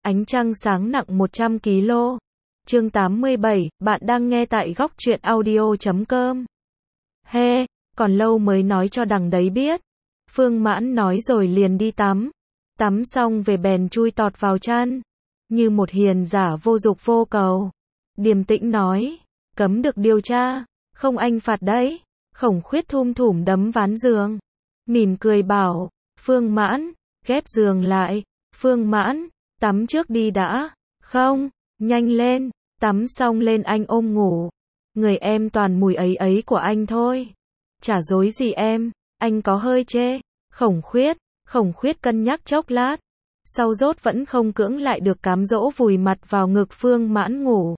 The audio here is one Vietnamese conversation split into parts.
Ánh trăng sáng nặng 100 kg. Chương 87, bạn đang nghe tại góc truyện audio.com. He, còn lâu mới nói cho đằng đấy biết. Phương Mãn nói rồi liền đi tắm. Tắm xong về bèn chui tọt vào chăn. Như một hiền giả vô dục vô cầu. Điềm tĩnh nói, cấm được điều tra, không anh phạt đấy. Khổng Khuyết thum thủm đấm ván giường. Mỉm cười bảo, Phương Mãn, ghép giường lại. Phương Mãn, tắm trước đi đã. Không, nhanh lên, tắm xong lên anh ôm ngủ. Người em toàn mùi ấy ấy của anh thôi. Chả dối gì em, anh có hơi chê. Khổng Khuyết cân nhắc chốc lát. Sau rốt vẫn không cưỡng lại được cám dỗ vùi mặt vào ngực Phương Mãn ngủ.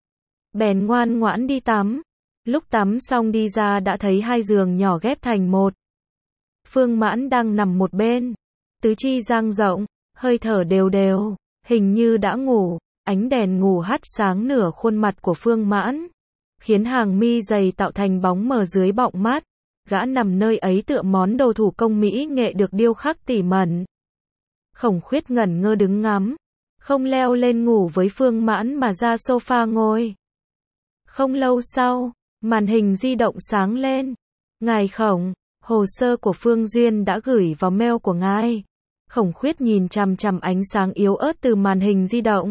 Bèn ngoan ngoãn đi tắm. Lúc tắm xong đi ra đã thấy hai giường nhỏ ghép thành một. Phương Mãn đang nằm một bên. Tứ chi dang rộng, hơi thở đều đều, hình như đã ngủ. Ánh đèn ngủ hắt sáng nửa khuôn mặt của Phương Mãn, khiến hàng mi dày tạo thành bóng mờ dưới bọng mắt. Gã nằm nơi ấy tựa món đồ thủ công mỹ nghệ được điêu khắc tỉ mẩn. Khổng Khuyết ngẩn ngơ đứng ngắm, không leo lên ngủ với Phương Mãn mà ra sofa ngồi. Không lâu sau, màn hình di động sáng lên. Ngài Khổng, hồ sơ của Phương Duyên đã gửi vào mail của ngài. Khổng Khuyết nhìn chằm chằm ánh sáng yếu ớt từ màn hình di động.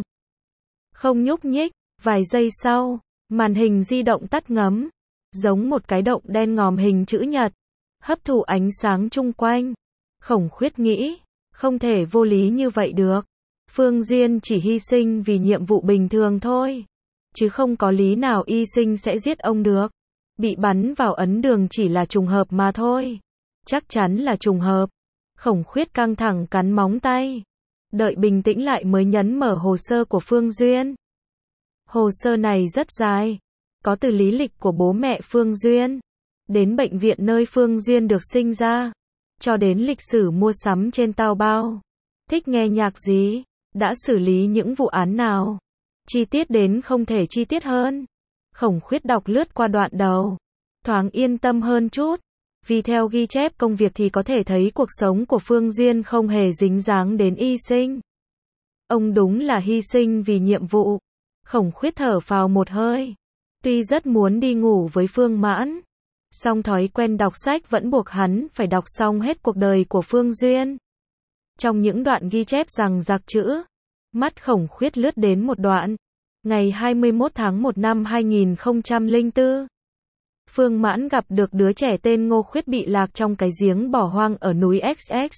Không nhúc nhích, vài giây sau, màn hình di động tắt ngấm, giống một cái động đen ngòm hình chữ nhật, hấp thụ ánh sáng chung quanh. Khổng Khuyết nghĩ, không thể vô lý như vậy được. Phương Duyên chỉ hy sinh vì nhiệm vụ bình thường thôi, chứ không có lý nào y sinh sẽ giết ông được. Bị bắn vào ấn đường chỉ là trùng hợp mà thôi. Chắc chắn là trùng hợp. Khổng Khuyết căng thẳng cắn móng tay. Đợi bình tĩnh lại mới nhấn mở hồ sơ của Phương Duyên. Hồ sơ này rất dài. Có từ lý lịch của bố mẹ Phương Duyên, đến bệnh viện nơi Phương Duyên được sinh ra, cho đến lịch sử mua sắm trên Taobao. Thích nghe nhạc gì? Đã xử lý những vụ án nào? Chi tiết đến không thể chi tiết hơn. Khổng Khuyết đọc lướt qua đoạn đầu, thoáng yên tâm hơn chút. Vì theo ghi chép công việc thì có thể thấy cuộc sống của Phương Duyên không hề dính dáng đến y sinh. Ông đúng là hy sinh vì nhiệm vụ. Khổng Khuyết thở phào một hơi. Tuy rất muốn đi ngủ với Phương Mãn, song thói quen đọc sách vẫn buộc hắn phải đọc xong hết cuộc đời của Phương Duyên. Trong những đoạn ghi chép rằng giặc chữ, mắt Khổng Khuyết lướt đến một đoạn. Ngày 21 tháng 1 năm 2004, Phương Mãn gặp được đứa trẻ tên Ngô Khuyết bị lạc trong cái giếng bỏ hoang ở núi XX.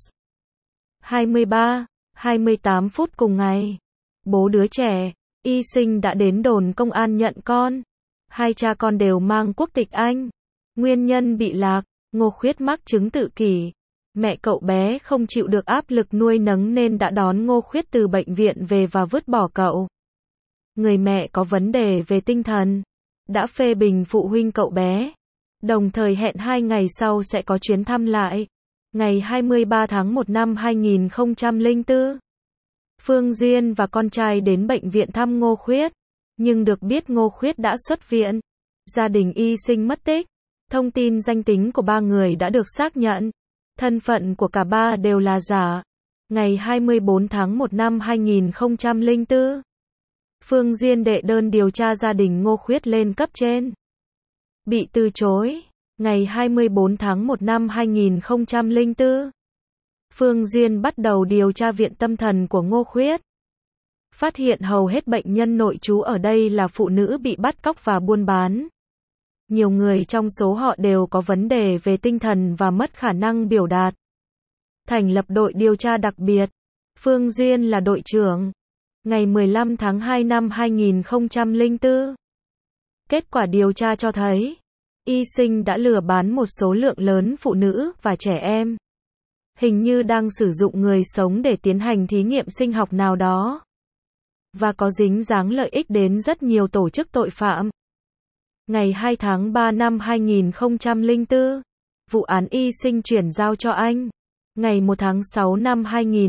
23:28 phút cùng ngày, bố đứa trẻ, y sinh đã đến đồn công an nhận con. Hai cha con đều mang quốc tịch Anh. Nguyên nhân bị lạc, Ngô Khuyết mắc chứng tự kỷ. Mẹ cậu bé không chịu được áp lực nuôi nấng nên đã đón Ngô Khuyết từ bệnh viện về và vứt bỏ cậu. Người mẹ có vấn đề về tinh thần, đã phê bình phụ huynh cậu bé, đồng thời hẹn 2 ngày sau sẽ có chuyến thăm lại. Ngày 23 tháng 1 năm 2004, Phương Duyên và con trai đến bệnh viện thăm Ngô Khuyết, nhưng được biết Ngô Khuyết đã xuất viện. Gia đình y sinh mất tích. Thông tin danh tính của 3 người đã được xác nhận. Thân phận của cả 3 đều là giả. Ngày 24 tháng 1 năm 2004, Phương Duyên đệ đơn điều tra gia đình Ngô Khuyết lên cấp trên. Bị từ chối. Ngày 24 tháng 1 năm 2004, Phương Duyên bắt đầu điều tra viện tâm thần của Ngô Khuyết. Phát hiện hầu hết bệnh nhân nội trú ở đây là phụ nữ bị bắt cóc và buôn bán. Nhiều người trong số họ đều có vấn đề về tinh thần và mất khả năng biểu đạt. Thành lập đội điều tra đặc biệt. Phương Duyên là đội trưởng. Ngày 15 tháng 2 năm 2004, kết quả điều tra cho thấy, y sinh đã lừa bán một số lượng lớn phụ nữ và trẻ em. Hình như đang sử dụng người sống để tiến hành thí nghiệm sinh học nào đó. Và có dính dáng lợi ích đến rất nhiều tổ chức tội phạm. Ngày 2 tháng 3 năm 2004, vụ án y sinh chuyển giao cho anh. Ngày 1 tháng 6 năm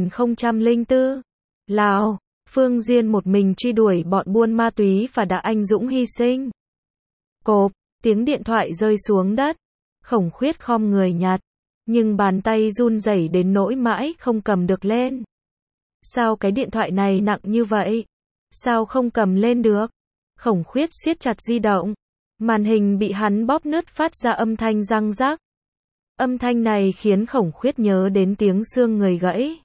2004, Lào, Phương Duyên một mình truy đuổi bọn buôn ma túy và đã anh dũng hy sinh. Cộp, tiếng điện thoại rơi xuống đất. Khổng Khuyết khom người nhặt, nhưng bàn tay run rẩy đến nỗi mãi không cầm được lên. Sao cái điện thoại này nặng như vậy? Sao không cầm lên được? Khổng Khuyết siết chặt di động. Màn hình bị hắn bóp nứt phát ra âm thanh răng rắc. Âm thanh này khiến Khổng Khuyết nhớ đến tiếng xương người gãy.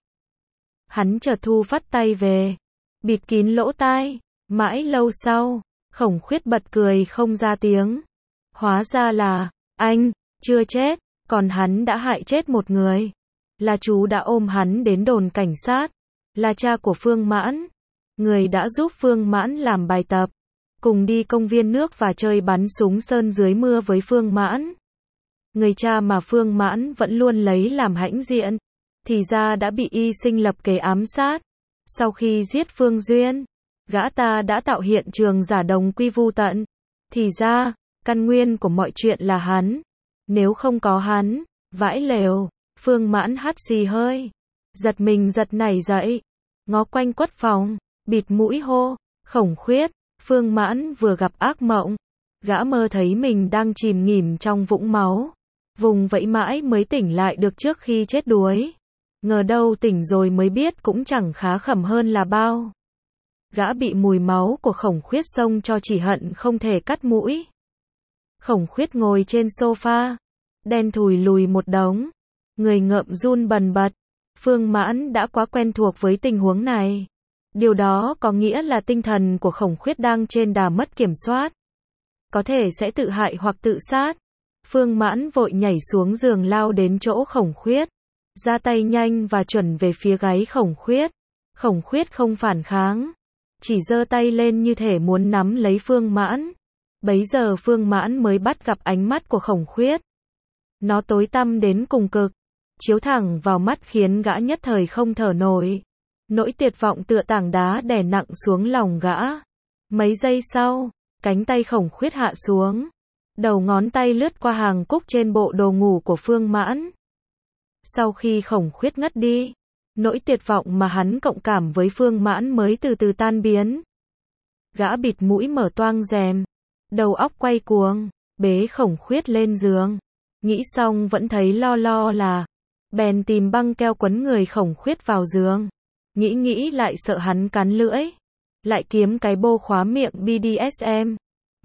Hắn chợt thu phát tay về, bịt kín lỗ tai. Mãi lâu sau, Khổng Khuyết bật cười không ra tiếng. Hóa ra là, anh, chưa chết, còn hắn đã hại chết một người. Là chú đã ôm hắn đến đồn cảnh sát. Là cha của Phương Mãn. Người đã giúp Phương Mãn làm bài tập. Cùng đi công viên nước và chơi bắn súng sơn dưới mưa với Phương Mãn. Người cha mà Phương Mãn vẫn luôn lấy làm hãnh diện. Thì ra đã bị y sinh lập kế ám sát. Sau khi giết Phương Duyên, gã ta đã tạo hiện trường giả đồng quy vu tận. Thì ra, căn nguyên của mọi chuyện là hắn. Nếu không có hắn, vãi lều. Phương Mãn hắt xì hơi. Giật mình giật nảy dậy. Ngó quanh quất phòng, bịt mũi hô. Khổng Khuyết. Phương Mãn vừa gặp ác mộng. Gã mơ thấy mình đang chìm nghỉm trong vũng máu. Vùng vẫy mãi mới tỉnh lại được trước khi chết đuối. Ngờ đâu tỉnh rồi mới biết cũng chẳng khá khẩm hơn là bao. Gã bị mùi máu của Khổng Khuyết xông cho chỉ hận không thể cắt mũi. Khổng Khuyết ngồi trên sofa, đen thùi lùi một đống, người ngợm run bần bật. Phương Mãn đã quá quen thuộc với tình huống này. Điều đó có nghĩa là tinh thần của Khổng Khuyết đang trên đà mất kiểm soát. Có thể sẽ tự hại hoặc tự sát. Phương Mãn vội nhảy xuống giường lao đến chỗ Khổng Khuyết. Ra tay nhanh và chuẩn về phía gáy Khổng Khuyết. Khổng Khuyết không phản kháng. Chỉ giơ tay lên như thể muốn nắm lấy Phương Mãn. Bấy giờ Phương Mãn mới bắt gặp ánh mắt của Khổng Khuyết. Nó tối tăm đến cùng cực. Chiếu thẳng vào mắt khiến gã nhất thời không thở nổi. Nỗi tuyệt vọng tựa tảng đá đè nặng xuống lòng gã. Mấy giây sau, cánh tay Khổng Khuyết hạ xuống. Đầu ngón tay lướt qua hàng cúc trên bộ đồ ngủ của Phương Mãn. Sau khi Khổng Khuyết ngất đi, nỗi tuyệt vọng mà hắn cộng cảm với Phương Mãn mới từ từ tan biến. Gã bịt mũi mở toang rèm. Đầu óc quay cuồng, bế Khổng Khuyết lên giường. Nghĩ xong vẫn thấy lo là. Bèn tìm băng keo quấn người Khổng Khuyết vào giường. Nghĩ lại sợ hắn cắn lưỡi. Lại kiếm cái bô khóa miệng BDSM.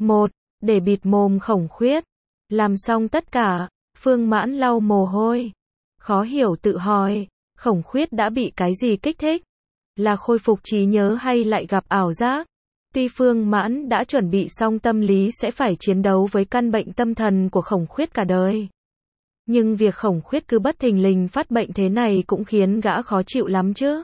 Để bịt mồm Khổng Khuyết. Làm xong tất cả, Phương Mãn lau mồ hôi. Khó hiểu tự hỏi, Khổng Khuyết đã bị cái gì kích thích? Là khôi phục trí nhớ hay lại gặp ảo giác? Tuy Phương Mãn đã chuẩn bị xong tâm lý sẽ phải chiến đấu với căn bệnh tâm thần của Khổng Khuyết cả đời. Nhưng việc Khổng Khuyết cứ bất thình lình phát bệnh thế này cũng khiến gã khó chịu lắm chứ.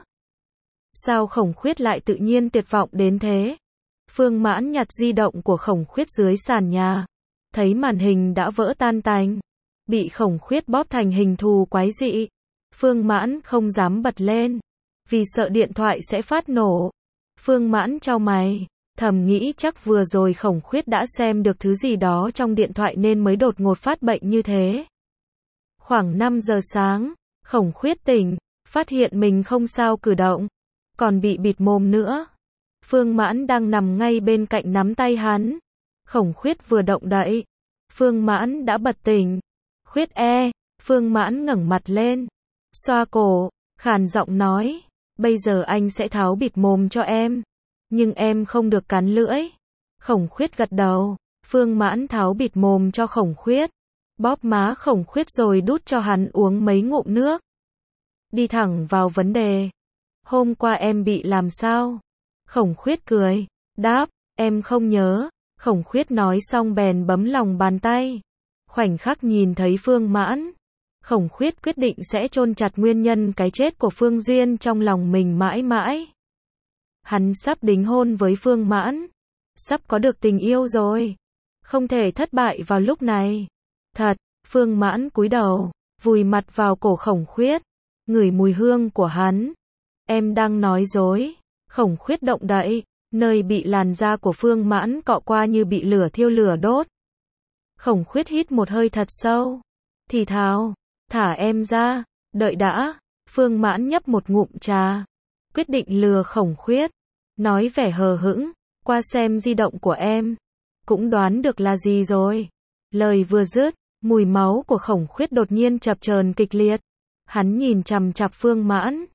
Sao Khổng Khuyết lại tự nhiên tuyệt vọng đến thế? Phương Mãn nhặt di động của Khổng Khuyết dưới sàn nhà. Thấy màn hình đã vỡ tan tành. Bị Khổng Khuyết bóp thành hình thù quái dị. Phương Mãn không dám bật lên. Vì sợ điện thoại sẽ phát nổ. Phương Mãn chau mày. Thầm nghĩ chắc vừa rồi Khổng Khuyết đã xem được thứ gì đó trong điện thoại nên mới đột ngột phát bệnh như thế. Khoảng 5 giờ sáng, Khổng Khuyết tỉnh. Phát hiện mình không sao cử động. Còn bị bịt mồm nữa. Phương Mãn đang nằm ngay bên cạnh nắm tay hắn. Khổng Khuyết vừa động đậy. Phương Mãn đã bật tỉnh. Khuyết Phương Mãn ngẩng mặt lên. Xoa cổ, khàn giọng nói. Bây giờ anh sẽ tháo bịt mồm cho em. Nhưng em không được cắn lưỡi. Khổng Khuyết gật đầu. Phương Mãn tháo bịt mồm cho Khổng Khuyết. Bóp má Khổng Khuyết rồi đút cho hắn uống mấy ngụm nước. Đi thẳng vào vấn đề. Hôm qua em bị làm sao? Khổng Khuyết cười. Đáp, em không nhớ. Khổng Khuyết nói xong bèn bấm lòng bàn tay. Khoảnh khắc nhìn thấy Phương Mãn. Khổng Khuyết quyết định sẽ chôn chặt nguyên nhân cái chết của Phương Duyên trong lòng mình mãi mãi. Hắn sắp đính hôn với Phương Mãn. Sắp có được tình yêu rồi. Không thể thất bại vào lúc này. Thật, Phương Mãn cúi đầu, vùi mặt vào cổ Khổng Khuyết. Ngửi mùi hương của hắn. Em đang nói dối. Khổng Khuyết động đậy. Nơi bị làn da của Phương Mãn cọ qua như bị lửa thiêu lửa đốt. Khổng Khuyết hít một hơi thật sâu. Thì thào, thả em ra, đợi đã. Phương Mãn nhấp một ngụm trà. Quyết định lừa Khổng Khuyết. Nói vẻ hờ hững, qua xem di động của em. Cũng đoán được là gì rồi. Lời vừa dứt, mùi máu của Khổng Khuyết đột nhiên chập chờn kịch liệt. Hắn nhìn chằm chằm Phương Mãn.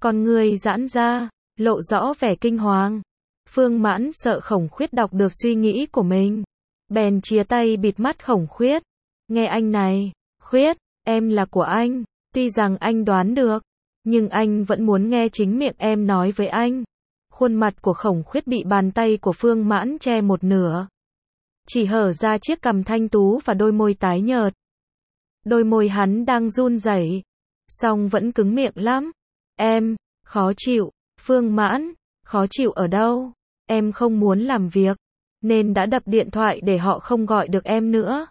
Con người giãn ra, lộ rõ vẻ kinh hoàng. Phương Mãn sợ Khổng Khuyết đọc được suy nghĩ của mình, bèn chìa tay bịt mắt Khổng Khuyết. Nghe anh này, Khuyết, em là của anh. Tuy rằng anh đoán được, nhưng anh vẫn muốn nghe chính miệng em nói với anh. Khuôn mặt của Khổng Khuyết bị bàn tay của Phương Mãn che một nửa, chỉ hở ra chiếc cằm thanh tú và đôi môi tái nhợt. Đôi môi hắn đang run rẩy, song vẫn cứng miệng lắm. Em, khó chịu. Phương Mãn, khó chịu ở đâu? Em không muốn làm việc, nên đã đập điện thoại để họ không gọi được em nữa.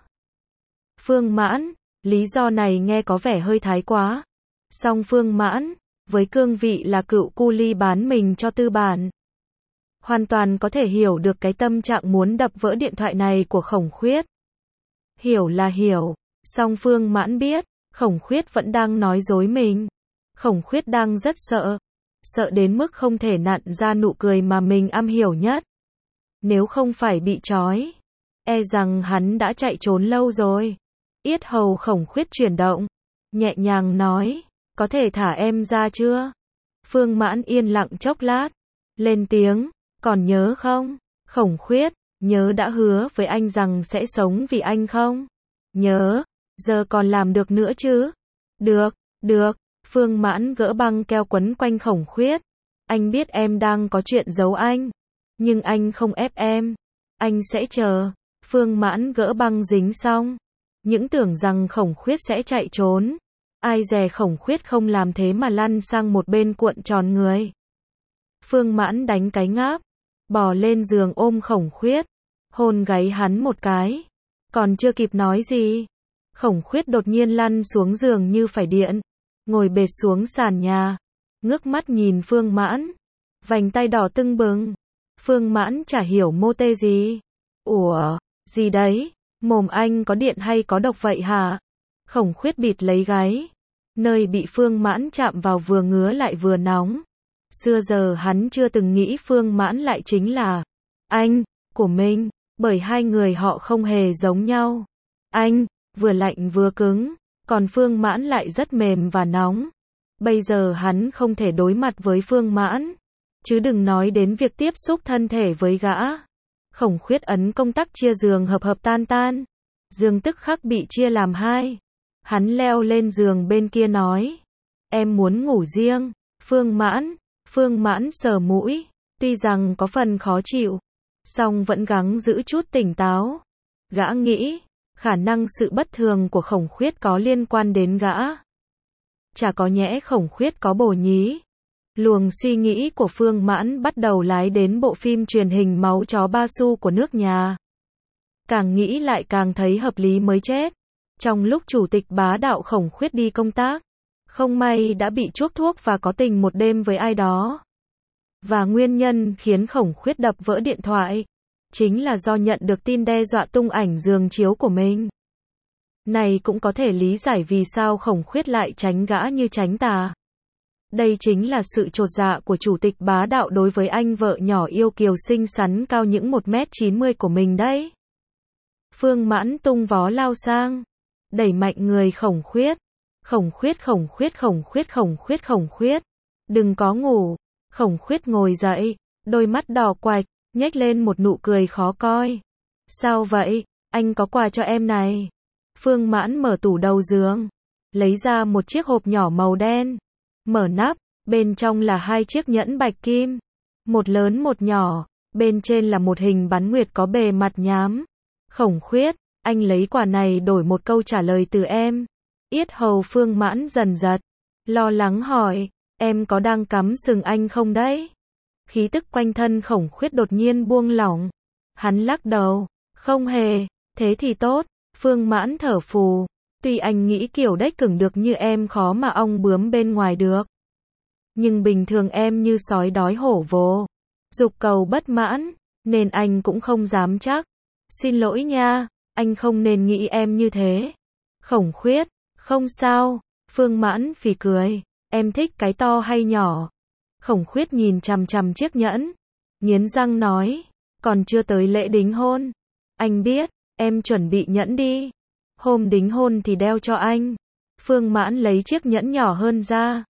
Phương Mãn, lý do này nghe có vẻ hơi thái quá. Song Phương Mãn, với cương vị là cựu cu li bán mình cho tư bản, hoàn toàn có thể hiểu được cái tâm trạng muốn đập vỡ điện thoại này của Khổng Khuyết. Hiểu là hiểu, song Phương Mãn biết, Khổng Khuyết vẫn đang nói dối mình. Khổng Khuyết đang rất sợ, sợ đến mức không thể nặn ra nụ cười mà mình am hiểu nhất. Nếu không phải bị trói, e rằng hắn đã chạy trốn lâu rồi. Yết hầu Khổng Khuyết chuyển động, nhẹ nhàng nói, có thể thả em ra chưa? Phương Mãn yên lặng chốc lát, lên tiếng, còn nhớ không? Khổng Khuyết, nhớ đã hứa với anh rằng sẽ sống vì anh không? Nhớ, giờ còn làm được nữa chứ? Được, được. Phương Mãn gỡ băng keo quấn quanh Khổng Khuyết. Anh biết em đang có chuyện giấu anh, nhưng anh không ép em. Anh sẽ chờ. Phương Mãn gỡ băng dính xong, những tưởng rằng Khổng Khuyết sẽ chạy trốn. Ai dè Khổng Khuyết không làm thế mà lăn sang một bên cuộn tròn người. Phương Mãn đánh cái ngáp, bò lên giường ôm Khổng Khuyết, hôn gáy hắn một cái. Còn chưa kịp nói gì, Khổng Khuyết đột nhiên lăn xuống giường như phải điện, ngồi bệt xuống sàn nhà, ngước mắt nhìn Phương Mãn, vành tay đỏ tưng bừng. Phương Mãn chả hiểu mô tê gì. Ủa, gì đấy, mồm anh có điện hay có độc vậy hả? Khổng Khuyết bịt lấy gáy, nơi bị Phương Mãn chạm vào vừa ngứa lại vừa nóng. Xưa giờ hắn chưa từng nghĩ Phương Mãn lại chính là anh của mình, bởi hai người họ không hề giống nhau. Anh vừa lạnh vừa cứng, còn Phương Mãn lại rất mềm và nóng. Bây giờ hắn không thể đối mặt với Phương Mãn, chứ đừng nói đến việc tiếp xúc thân thể với gã. Khổng Khuyết ấn công tắc chia giường hợp tan tan. Giường tức khắc bị chia làm hai. Hắn leo lên giường bên kia nói, em muốn ngủ riêng. Phương Mãn sờ mũi, tuy rằng có phần khó chịu, song vẫn gắng giữ chút tỉnh táo. Gã nghĩ, khả năng sự bất thường của Khổng Khuyết có liên quan đến gã. Chả có nhẽ Khổng Khuyết có bồ nhí. Luồng suy nghĩ của Phương Mãn bắt đầu lái đến bộ phim truyền hình Máu chó ba xu của nước nhà. Càng nghĩ lại càng thấy hợp lý mới chết. Trong lúc chủ tịch bá đạo Khổng Khuyết đi công tác, không may đã bị chuốc thuốc và có tình một đêm với ai đó. Và nguyên nhân khiến Khổng Khuyết đập vỡ điện thoại, chính là do nhận được tin đe dọa tung ảnh giường chiếu của mình. Này cũng có thể lý giải vì sao Khổng Khuyết lại tránh gã như tránh tà. Đây chính là sự chột dạ của chủ tịch bá đạo đối với anh vợ nhỏ yêu kiều xinh xắn cao những 1m90 của mình đấy. Phương Mãn tung vó lao sang, đẩy mạnh người Khổng Khuyết. Khổng Khuyết, đừng có ngủ. Khổng Khuyết ngồi dậy, đôi mắt đỏ quạch, nhếch lên một nụ cười khó coi. Sao vậy, anh có quà cho em này. Phương Mãn mở tủ đầu giường, lấy ra một chiếc hộp nhỏ màu đen. Mở nắp, bên trong là hai chiếc nhẫn bạch kim, một lớn một nhỏ, bên trên là một hình bán nguyệt có bề mặt nhám. Khổng Khuyết, anh lấy quà này đổi một câu trả lời từ em. Yết hầu Phương Mãn dần giật, lo lắng hỏi, em có đang cắm sừng anh không đấy? Khí tức quanh thân Khổng Khuyết đột nhiên buông lỏng. Hắn lắc đầu, không hề, thế thì tốt. Phương Mãn thở phù, tuy anh nghĩ kiểu đếch cứng được như em khó mà ong bướm bên ngoài được. Nhưng bình thường em như sói đói hổ vồ, dục cầu bất mãn, nên anh cũng không dám chắc. Xin lỗi nha, anh không nên nghĩ em như thế. Khổng Khuyết, không sao. Phương Mãn phì cười, em thích cái to hay nhỏ? Khổng Khuyết nhìn chằm chằm chiếc nhẫn, nghiến răng nói, còn chưa tới lễ đính hôn. Anh biết, em chuẩn bị nhẫn đi. Hôm đính hôn thì đeo cho anh. Phương Mãn lấy chiếc nhẫn nhỏ hơn ra,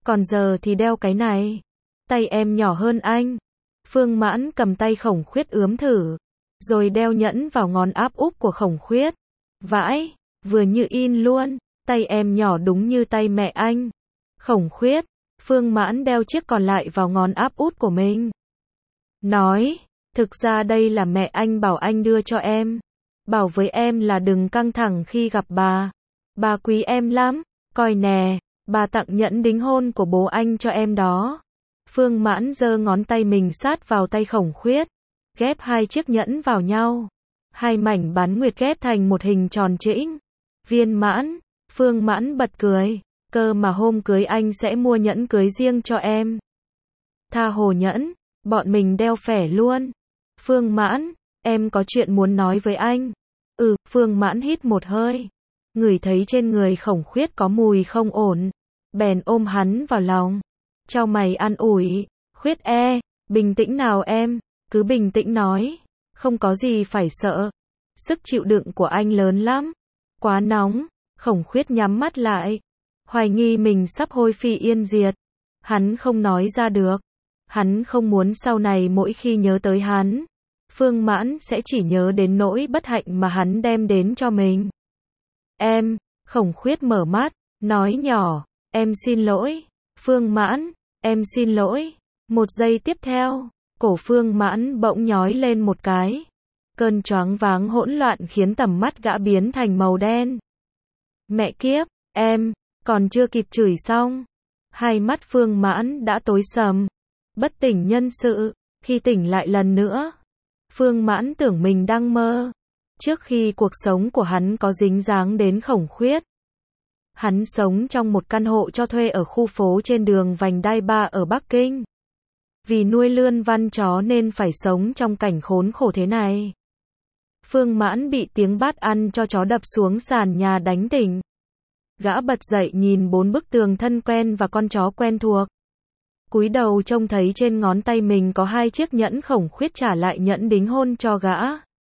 còn giờ thì đeo cái này. Tay em nhỏ hơn anh. Phương Mãn cầm tay Khổng Khuyết ướm thử, rồi đeo nhẫn vào ngón áp úp của Khổng Khuyết. Vãi, vừa như in luôn, tay em nhỏ đúng như tay mẹ anh. Khổng Khuyết, Phương Mãn đeo chiếc còn lại vào ngón áp út của mình. Nói, thực ra đây là mẹ anh bảo anh đưa cho em. Bảo với em là đừng căng thẳng khi gặp bà. Bà quý em lắm, coi nè, bà tặng nhẫn đính hôn của bố anh cho em đó. Phương Mãn giơ ngón tay mình sát vào tay Khổng Khuyết, ghép hai chiếc nhẫn vào nhau. Hai mảnh bán nguyệt ghép thành một hình tròn trĩnh. Viên mãn, Phương Mãn bật cười, cơ mà hôm cưới anh sẽ mua nhẫn cưới riêng cho em. Tha hồ nhẫn, bọn mình đeo phẻ luôn. Phương Mãn, em có chuyện muốn nói với anh. Phương Mãn hít một hơi, ngửi thấy trên người Khổng Khuyết có mùi không ổn, bèn ôm hắn vào lòng, chau mày an ủi, Khuyết bình tĩnh nào em, cứ bình tĩnh nói, không có gì phải sợ, sức chịu đựng của anh lớn lắm, quá nóng. Khổng Khuyết nhắm mắt lại, hoài nghi mình sắp hôi phi yên diệt, hắn không nói ra được, hắn không muốn sau này mỗi khi nhớ tới hắn, Phương Mãn sẽ chỉ nhớ đến nỗi bất hạnh mà hắn đem đến cho mình. Khổng Khuyết mở mắt, nói nhỏ, em xin lỗi. Phương Mãn, em xin lỗi. Một giây tiếp theo, cổ Phương Mãn bỗng nhói lên một cái. Cơn choáng váng hỗn loạn khiến tầm mắt gã biến thành màu đen. Mẹ kiếp, còn chưa kịp chửi xong. Hai mắt Phương Mãn đã tối sầm. Bất tỉnh nhân sự, khi tỉnh lại lần nữa. Phương Mãn tưởng mình đang mơ. Trước khi cuộc sống của hắn có dính dáng đến Khổng Khuyết, hắn sống trong một căn hộ cho thuê ở khu phố trên đường Vành Đai 3 ở Bắc Kinh. Vì nuôi lươn văn chó nên phải sống trong cảnh khốn khổ thế này. Phương Mãn bị tiếng bát ăn cho chó đập xuống sàn nhà đánh tỉnh. Gã bật dậy nhìn 4 bức tường thân quen và con chó quen thuộc. Cúi đầu trông thấy trên ngón tay mình có 2 chiếc nhẫn Khổng Khuyết trả lại nhẫn đính hôn cho gã.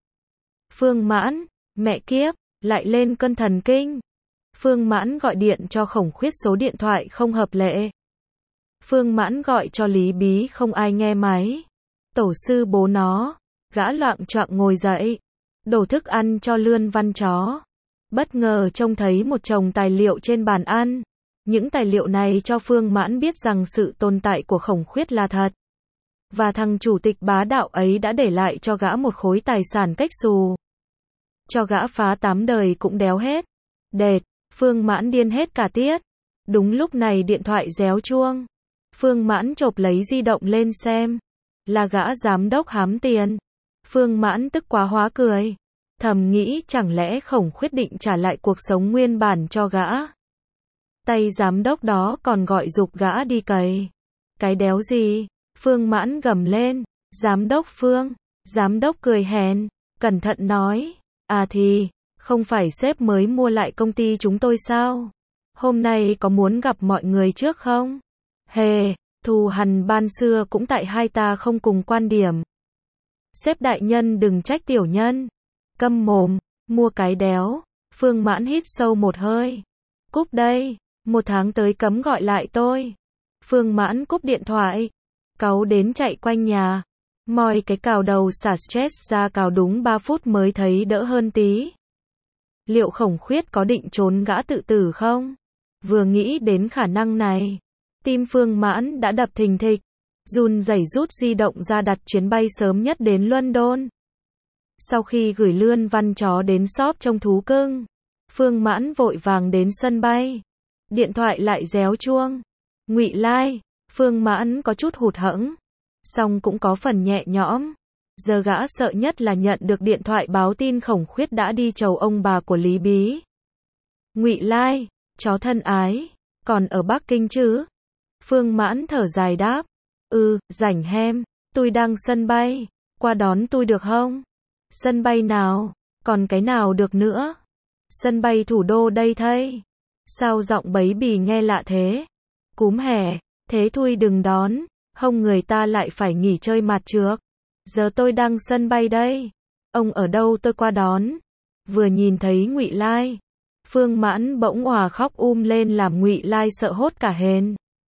Phương Mãn, mẹ kiếp, lại lên cơn thần kinh. Phương Mãn gọi điện cho Khổng Khuyết số điện thoại không hợp lệ. Phương Mãn gọi cho Lý Bí không ai nghe máy. Tổ sư bố nó, gã loạng choạng ngồi dậy, đổ thức ăn cho lươn văn chó. Bất ngờ trông thấy một chồng tài liệu trên bàn ăn. Những tài liệu này cho Phương Mãn biết rằng sự tồn tại của Khổng Khuyết là thật. Và thằng chủ tịch bá đạo ấy đã để lại cho gã một khối tài sản cách xù. Cho gã phá 8 đời cũng đéo hết. Đệt, Phương Mãn điên hết cả tiết. Đúng lúc này điện thoại réo chuông. Phương Mãn chộp lấy di động lên xem. Là gã giám đốc hám tiền. Phương Mãn tức quá hóa cười. Thầm nghĩ chẳng lẽ Khổng Khuyết định trả lại cuộc sống nguyên bản cho gã. Tay giám đốc đó còn gọi giục gã đi cày. Cái đéo gì? Phương Mãn gầm lên. Giám đốc Phương. Giám đốc cười hèn, cẩn thận nói. À thì, không phải sếp mới mua lại công ty chúng tôi sao? Hôm nay có muốn gặp mọi người trước không? Hề, thù hằn ban xưa cũng tại hai ta không cùng quan điểm. Sếp đại nhân đừng trách tiểu nhân. Câm mồm, mua cái đéo. Phương Mãn hít sâu một hơi. Cúp đây, 1 tháng tới cấm gọi lại tôi. Phương Mãn cúp điện thoại. Cáu đến chạy quanh nhà. Moi cái cào đầu xả stress ra cào đúng 3 phút mới thấy đỡ hơn tí. Liệu Khổng Khuyết có định trốn gã tự tử không? Vừa nghĩ đến khả năng này, tim Phương Mãn đã đập thình thịch, run rẩy rút di động ra đặt chuyến bay sớm nhất đến London. Sau khi gửi lươn văn chó đến shop trông thú cưng, Phương Mãn vội vàng đến sân bay. Điện thoại lại réo chuông. Ngụy Lai, Phương Mãn có chút hụt hẫng, song cũng có phần nhẹ nhõm. Giờ gã sợ nhất là nhận được điện thoại báo tin Khổng Khuyết đã đi chầu ông bà của Lý Bí. Ngụy Lai, chó thân ái, còn ở Bắc Kinh chứ? Phương Mãn thở dài đáp. Rảnh hem, tôi đang sân bay, qua đón tôi được không? Sân bay nào? Còn cái nào được nữa? Sân bay thủ đô đây thây. Sao giọng bấy bì nghe lạ thế? Cúm hè, thế thôi đừng đón, không người ta lại phải nghỉ chơi mặt trước. Giờ tôi đang sân bay đây. Ông ở đâu tôi qua đón. Vừa nhìn thấy Ngụy Lai, Phương Mãn bỗng òa khóc lên làm Ngụy Lai sợ hốt cả hền.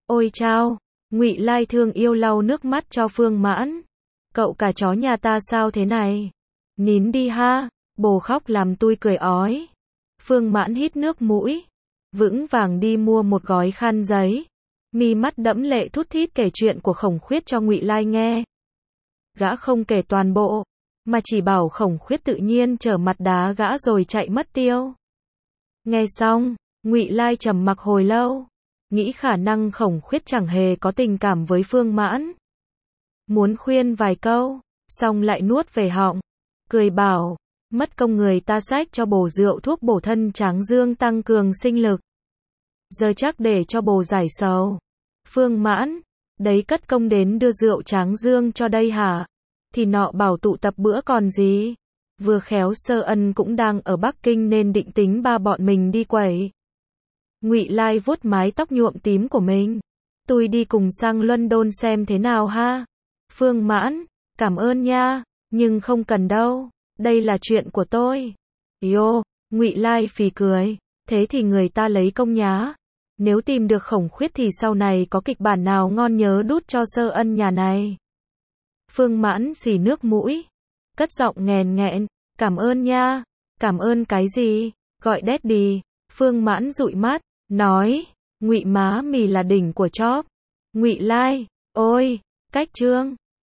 Ôi chao, Ngụy Lai thương yêu lau nước mắt cho Phương Mãn. Cậu cả chó nhà ta sao thế này? Nín đi ha, bồ khóc làm tui cười ói. Phương Mãn hít nước mũi, vững vàng đi mua một gói khăn giấy. Mi mắt đẫm lệ thút thít kể chuyện của Khổng Khuyết cho Ngụy Lai nghe. Gã không kể toàn bộ, mà chỉ bảo Khổng Khuyết tự nhiên trở mặt đá gã rồi chạy mất tiêu. Nghe xong, Ngụy Lai trầm mặc hồi lâu, nghĩ khả năng Khổng Khuyết chẳng hề có tình cảm với Phương Mãn. Muốn khuyên vài câu, xong lại nuốt về họng, cười bảo, mất công người ta xách cho bồ rượu thuốc bổ thân tráng dương tăng cường sinh lực. Giờ chắc để cho bồ giải sầu. Phương Mãn, đấy cất công đến đưa rượu tráng dương cho đây hả? Thì nọ bảo tụ tập bữa còn gì? Vừa khéo Sơ Ân cũng đang ở Bắc Kinh nên định tính ba bọn mình đi quẩy. Ngụy Lai vuốt mái tóc nhuộm tím của mình. Tôi đi cùng sang London xem thế nào ha? Phương Mãn, cảm ơn nha, nhưng không cần đâu, đây là chuyện của tôi. Yo, Ngụy Lai phì cười, thế thì người ta lấy công nhá. Nếu tìm được Khổng Khuyết thì sau này có kịch bản nào ngon nhớ đút cho Sơ Ân nhà này. Phương Mãn xì nước mũi, cất giọng nghèn nghẹn, cảm ơn nha. Cảm ơn cái gì? Gọi Daddy. Phương Mãn dụi mắt, nói, Ngụy má mì là đỉnh của chóp. Ngụy Lai, ôi, cách trương.